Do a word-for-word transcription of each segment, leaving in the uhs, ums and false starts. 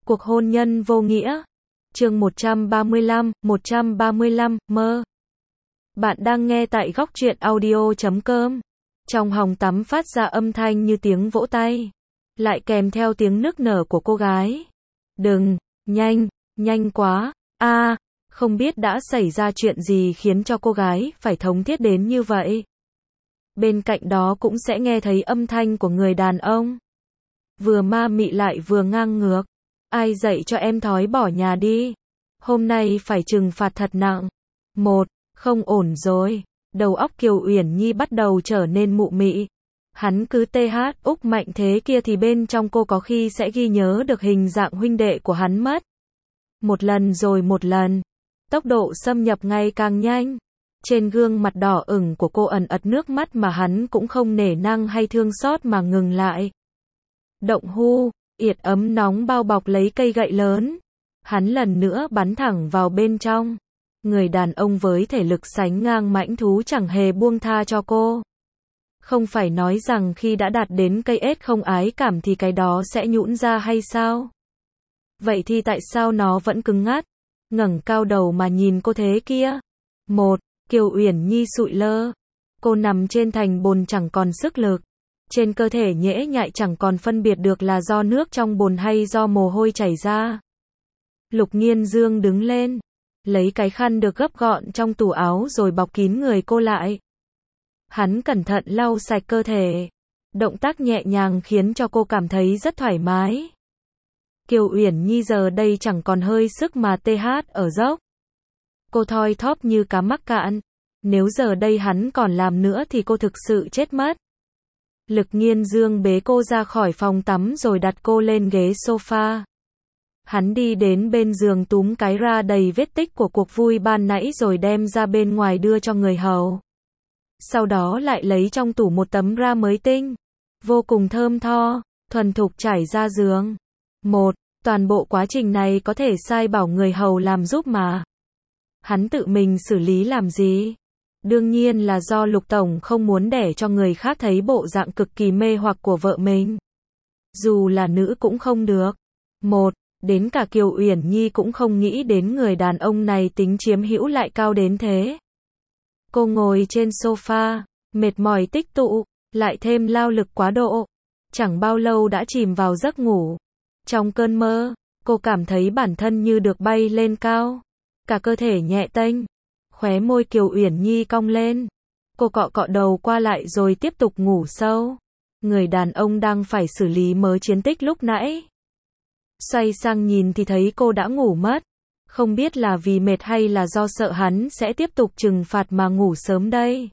Cuộc hôn nhân vô nghĩa. Chương một trăm ba mươi lăm, một trăm ba mươi lăm, mơ. Bạn đang nghe tại góc truyện audio chấm com. Trong hòng tắm phát ra âm thanh như tiếng vỗ tay, lại kèm theo tiếng nức nở của cô gái. Đừng, nhanh, nhanh quá, a, không biết đã xảy ra chuyện gì khiến cho cô gái phải thống thiết đến như vậy. Bên cạnh đó cũng sẽ nghe thấy âm thanh của người đàn ông. Vừa ma mị lại vừa ngang ngược. Ai dạy cho em thói bỏ nhà đi. Hôm nay phải trừng phạt thật nặng. Một, không ổn rồi. Đầu óc Kiều Uyển Nhi bắt đầu trở nên mụ mị. Hắn cứ tê hát úc mạnh thế kia thì bên trong cô có khi sẽ ghi nhớ được hình dạng huynh đệ của hắn mất. Một lần rồi một lần. Tốc độ xâm nhập ngày càng nhanh. Trên gương mặt đỏ ửng của cô ẩn ẩn nước mắt mà hắn cũng không nể nang hay thương xót mà ngừng lại. Động hu, yệt ấm nóng bao bọc lấy cây gậy lớn. Hắn lần nữa bắn thẳng vào bên trong. Người đàn ông với thể lực sánh ngang mãnh thú chẳng hề buông tha cho cô. Không phải nói rằng khi đã đạt đến cây ết không ái cảm thì cái đó sẽ nhũn ra hay sao? Vậy thì tại sao nó vẫn cứng ngắc, ngẩng cao đầu mà nhìn cô thế kia? Một, Kiều Uyển Nhi sụi lơ. Cô nằm trên thành bồn chẳng còn sức lực. Trên cơ thể nhễ nhại chẳng còn phân biệt được là do nước trong bồn hay do mồ hôi chảy ra. Lục Nghiên Dương đứng lên, lấy cái khăn được gấp gọn trong tủ áo rồi bọc kín người cô lại. Hắn cẩn thận lau sạch cơ thể. Động tác nhẹ nhàng khiến cho cô cảm thấy rất thoải mái. Kiều Uyển Nhi giờ đây chẳng còn hơi sức mà tê hát ở dốc. Cô thoi thóp như cá mắc cạn. Nếu giờ đây hắn còn làm nữa thì cô thực sự chết mất. Lực Nghiên Dương bế cô ra khỏi phòng tắm rồi đặt cô lên ghế sofa. Hắn đi đến bên giường túm cái ra đầy vết tích của cuộc vui ban nãy rồi đem ra bên ngoài đưa cho người hầu. Sau đó lại lấy trong tủ một tấm ra mới tinh, vô cùng thơm tho, thuần thục trải ra giường. Một, toàn bộ quá trình này có thể sai bảo người hầu làm giúp mà. Hắn tự mình xử lý làm gì? Đương nhiên là do Lục Tổng không muốn để cho người khác thấy bộ dạng cực kỳ mê hoặc của vợ mình. Dù là nữ cũng không được. Một, đến cả Kiều Uyển Nhi cũng không nghĩ đến người đàn ông này tính chiếm hữu lại cao đến thế. Cô ngồi trên sofa, mệt mỏi tích tụ, lại thêm lao lực quá độ. Chẳng bao lâu đã chìm vào giấc ngủ. Trong cơn mơ, cô cảm thấy bản thân như được bay lên cao. Cả cơ thể nhẹ tênh. Khóe môi Kiều Uyển Nhi cong lên. Cô cọ cọ đầu qua lại rồi tiếp tục ngủ sâu. Người đàn ông đang phải xử lý mớ chiến tích lúc nãy. Xoay sang nhìn thì thấy cô đã ngủ mất. Không biết là vì mệt hay là do sợ hắn sẽ tiếp tục trừng phạt mà ngủ sớm đây.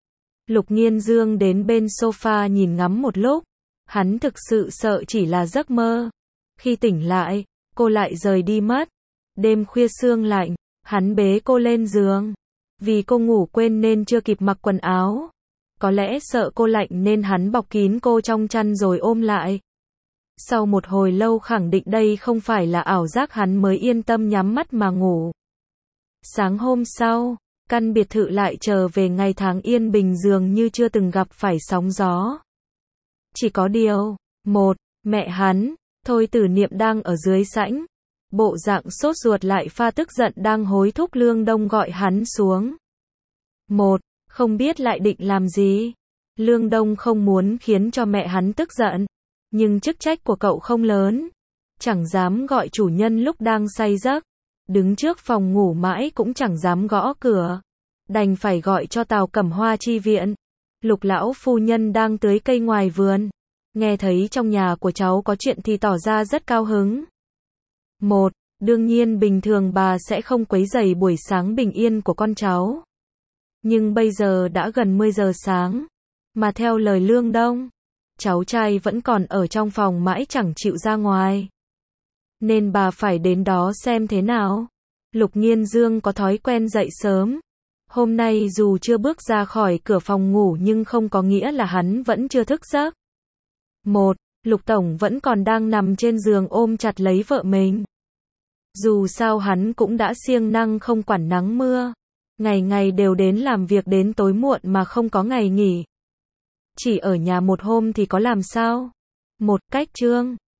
Lục Nghiên Dương đến bên sofa nhìn ngắm một lúc. Hắn thực sự sợ chỉ là giấc mơ. Khi tỉnh lại, cô lại rời đi mất. Đêm khuya sương lạnh, hắn bế cô lên giường. Vì cô ngủ quên nên chưa kịp mặc quần áo. Có lẽ sợ cô lạnh nên hắn bọc kín cô trong chăn rồi ôm lại. Sau một hồi lâu khẳng định đây không phải là ảo giác hắn mới yên tâm nhắm mắt mà ngủ. Sáng hôm sau, căn biệt thự lại trở về ngày tháng yên bình dường như chưa từng gặp phải sóng gió. Chỉ có điều, một, mẹ hắn, Thôi Tử Niệm đang ở dưới sảnh. Bộ dạng sốt ruột lại pha tức giận đang hối thúc Lương Đông gọi hắn xuống. Một, không biết lại định làm gì. Lương Đông không muốn khiến cho mẹ hắn tức giận. Nhưng chức trách của cậu không lớn. Chẳng dám gọi chủ nhân lúc đang say giấc. Đứng trước phòng ngủ mãi cũng chẳng dám gõ cửa. Đành phải gọi cho Tào Cẩm Hoa chi viện. Lục lão phu nhân đang tưới cây ngoài vườn. Nghe thấy trong nhà của cháu có chuyện thì tỏ ra rất cao hứng. Một, đương nhiên bình thường bà sẽ không quấy rầy buổi sáng bình yên của con cháu. Nhưng bây giờ đã gần mười giờ sáng. Mà theo lời Lương Đông, cháu trai vẫn còn ở trong phòng mãi chẳng chịu ra ngoài. Nên bà phải đến đó xem thế nào. Lục Nghiên Dương có thói quen dậy sớm. Hôm nay dù chưa bước ra khỏi cửa phòng ngủ nhưng không có nghĩa là hắn vẫn chưa thức giấc. Một, Lục Tổng vẫn còn đang nằm trên giường ôm chặt lấy vợ mình. Dù sao hắn cũng đã siêng năng không quản nắng mưa. Ngày ngày đều đến làm việc đến tối muộn mà không có ngày nghỉ. Chỉ ở nhà một hôm thì có làm sao? Một cách chương.